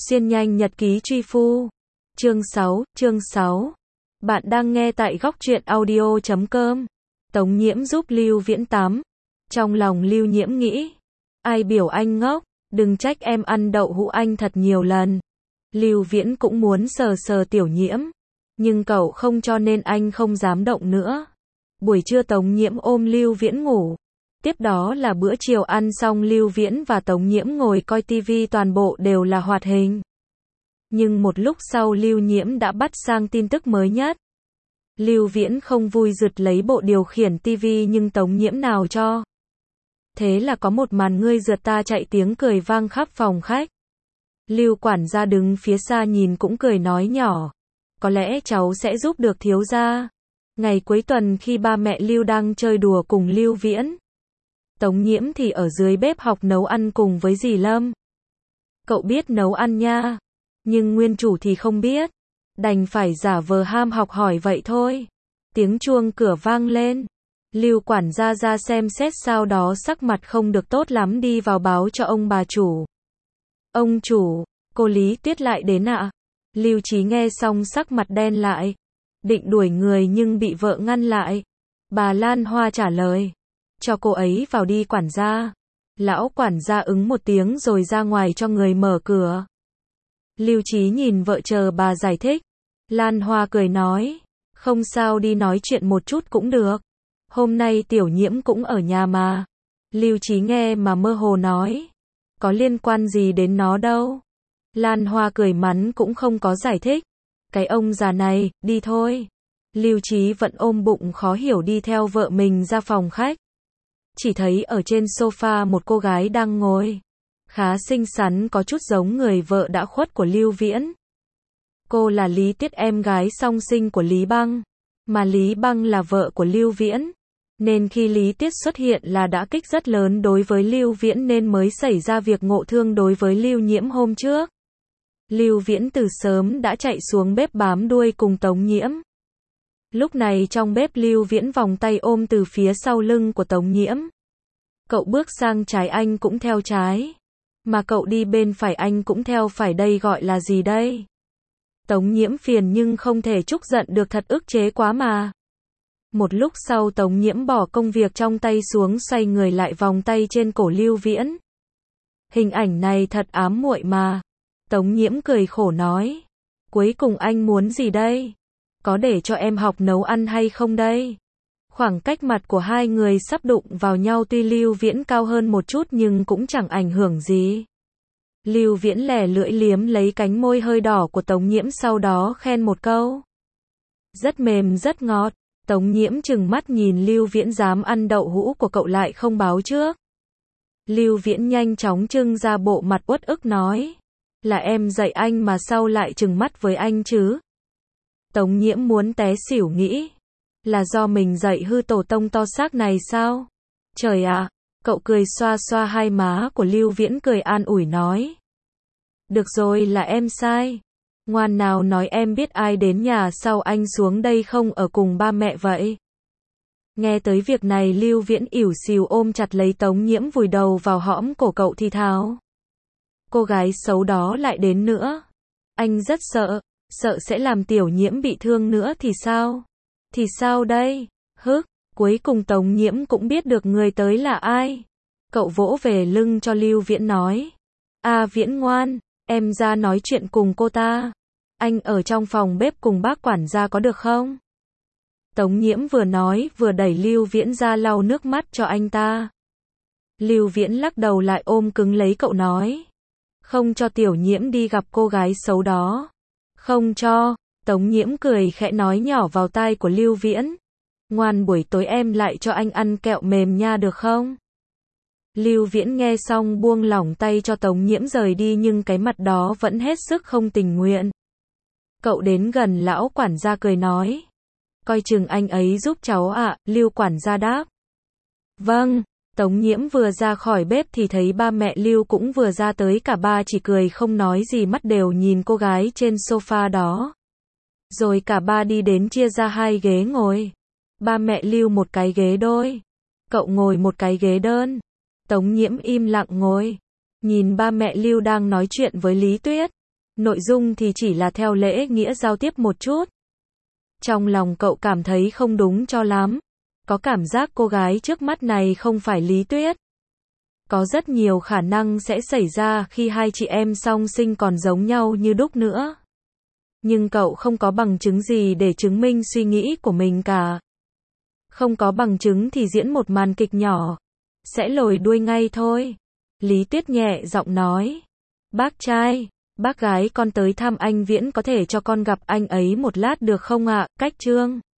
Xuyên nhanh nhật ký truy phu. Chương 6. Bạn đang nghe tại góc truyện audio.com. Tống Nhiễm giúp Lưu Viễn tắm. Trong lòng Lưu Nhiễm nghĩ, ai biểu anh ngốc, đừng trách em ăn đậu hũ anh thật nhiều lần. Lưu Viễn cũng muốn sờ sờ Tiểu Nhiễm, nhưng cậu không cho nên anh không dám động nữa. Buổi trưa Tống Nhiễm ôm Lưu Viễn ngủ. Tiếp đó là bữa chiều ăn xong Lưu Viễn và Tống Nhiễm ngồi coi tivi, toàn bộ đều là hoạt hình. Nhưng một lúc sau Lưu Nhiễm đã bắt sang tin tức mới nhất. Lưu Viễn không vui rượt lấy bộ điều khiển tivi nhưng Tống Nhiễm nào cho. Thế là có một màn ngươi rượt ta chạy tiếng cười vang khắp phòng khách. Lưu quản gia đứng phía xa nhìn cũng cười nói nhỏ, có lẽ cháu sẽ giúp được thiếu gia. Ngày cuối tuần khi ba mẹ Lưu đang chơi đùa cùng Lưu Viễn, Tống Nhiễm thì ở dưới bếp học nấu ăn cùng với dì Lâm. Cậu biết nấu ăn nha, nhưng nguyên chủ thì không biết, đành phải giả vờ ham học hỏi vậy thôi. Tiếng chuông cửa vang lên, Lưu quản gia ra xem xét, sau đó sắc mặt không được tốt lắm đi vào báo cho ông bà chủ. Ông chủ, cô Lý Tuyết lại đến ạ. Lưu Chí nghe xong sắc mặt đen lại, định đuổi người nhưng bị vợ ngăn lại. Bà Lan Hoa trả lời, cho cô ấy vào đi quản gia. Lão quản gia ứng một tiếng rồi ra ngoài cho người mở cửa. Lưu Chí nhìn vợ chờ bà giải thích. Lan Hoa cười nói, không sao, đi nói chuyện một chút cũng được. Hôm nay Tiểu Nhiễm cũng ở nhà mà. Lưu Chí nghe mà mơ hồ nói, có liên quan gì đến nó đâu. Lan Hoa cười mắn cũng không có giải thích. Cái ông già này, đi thôi. Lưu Chí vẫn ôm bụng khó hiểu đi theo vợ mình ra phòng khách. Chỉ thấy ở trên sofa một cô gái đang ngồi, khá xinh xắn, có chút giống người vợ đã khuất của Lưu Viễn. Cô là Lý Tuyết, em gái song sinh của Lý Băng, mà Lý Băng là vợ của Lưu Viễn, nên khi Lý Tuyết xuất hiện là đã kích rất lớn đối với Lưu Viễn, nên mới xảy ra việc ngộ thương đối với Lưu Nhiễm hôm trước. Lưu Viễn từ sớm đã chạy xuống bếp bám đuôi cùng Tống Nhiễm. Lúc này trong bếp Lưu Viễn vòng tay ôm từ phía sau lưng của Tống Nhiễm. Cậu bước sang trái anh cũng theo trái, mà cậu đi bên phải anh cũng theo phải, đây gọi là gì đây? Tống Nhiễm phiền nhưng không thể trút giận được, thật ức chế quá mà. Một lúc sau Tống Nhiễm bỏ công việc trong tay xuống, xoay người lại vòng tay trên cổ Lưu Viễn. Hình ảnh này thật ám muội mà. Tống Nhiễm cười khổ nói, cuối cùng anh muốn gì đây? Có để cho em học nấu ăn hay không đây? Khoảng cách mặt của hai người sắp đụng vào nhau, tuy Lưu Viễn cao hơn một chút nhưng cũng chẳng ảnh hưởng gì. Lưu Viễn lè lưỡi liếm lấy cánh môi hơi đỏ của Tống Nhiễm, sau đó khen một câu, rất mềm rất ngọt. Tống Nhiễm trừng mắt nhìn Lưu Viễn, dám ăn đậu hũ của cậu lại không báo trước. Lưu Viễn nhanh chóng trưng ra bộ mặt uất ức nói, là em dạy anh mà sao lại trừng mắt với anh chứ? Tống Nhiễm muốn té xỉu, nghĩ, là do mình dạy hư tổ tông to xác này sao? Trời ạ! Cậu cười xoa xoa hai má của Lưu Viễn, cười an ủi nói, được rồi, là em sai. Ngoan nào, nói em biết ai đến nhà sau anh xuống đây không ở cùng ba mẹ vậy? Nghe tới việc này Lưu Viễn ỉu xìu ôm chặt lấy Tống Nhiễm, vùi đầu vào hõm cổ cậu thì thào, cô gái xấu đó lại đến nữa. Anh rất sợ, sợ sẽ làm Tiểu Nhiễm bị thương nữa thì sao? Thì sao đây? Hức, cuối cùng Tống Nhiễm cũng biết được người tới là ai. Cậu vỗ về lưng cho Lưu Viễn nói, a Viễn ngoan, em ra nói chuyện cùng cô ta. Anh ở trong phòng bếp cùng bác quản gia có được không? Tống Nhiễm vừa nói vừa đẩy Lưu Viễn ra lau nước mắt cho anh ta. Lưu Viễn lắc đầu lại ôm cứng lấy cậu nói, không cho Tiểu Nhiễm đi gặp cô gái xấu đó. Không cho. Tống Nhiễm cười khẽ nói nhỏ vào tai của Lưu Viễn, ngoan, buổi tối em lại cho anh ăn kẹo mềm nha, được không? Lưu Viễn nghe xong buông lỏng tay cho Tống Nhiễm rời đi, nhưng cái mặt đó vẫn hết sức không tình nguyện. Cậu đến gần lão quản gia cười nói, coi chừng anh ấy giúp cháu ạ. Lưu quản gia đáp, vâng. Tống Nhiễm vừa ra khỏi bếp thì thấy ba mẹ Lưu cũng vừa ra tới, cả ba chỉ cười không nói gì, mắt đều nhìn cô gái trên sofa đó. Rồi cả ba đi đến chia ra hai ghế ngồi. Ba mẹ Lưu một cái ghế đôi, cậu ngồi một cái ghế đơn. Tống Nhiễm im lặng ngồi, nhìn ba mẹ Lưu đang nói chuyện với Lý Tuyết. Nội dung thì chỉ là theo lễ nghĩa giao tiếp một chút. Trong lòng cậu cảm thấy không đúng cho lắm. Có cảm giác cô gái trước mắt này không phải Lý Tuyết. Có rất nhiều khả năng sẽ xảy ra khi hai chị em song sinh còn giống nhau như đúc nữa. Nhưng cậu không có bằng chứng gì để chứng minh suy nghĩ của mình cả. Không có bằng chứng thì diễn một màn kịch nhỏ. Sẽ lồi đuôi ngay thôi. Lý Tuyết nhẹ giọng nói. Bác trai, bác gái con tới thăm anh Viễn có thể cho con gặp anh ấy một lát được không ạ? Cách Trương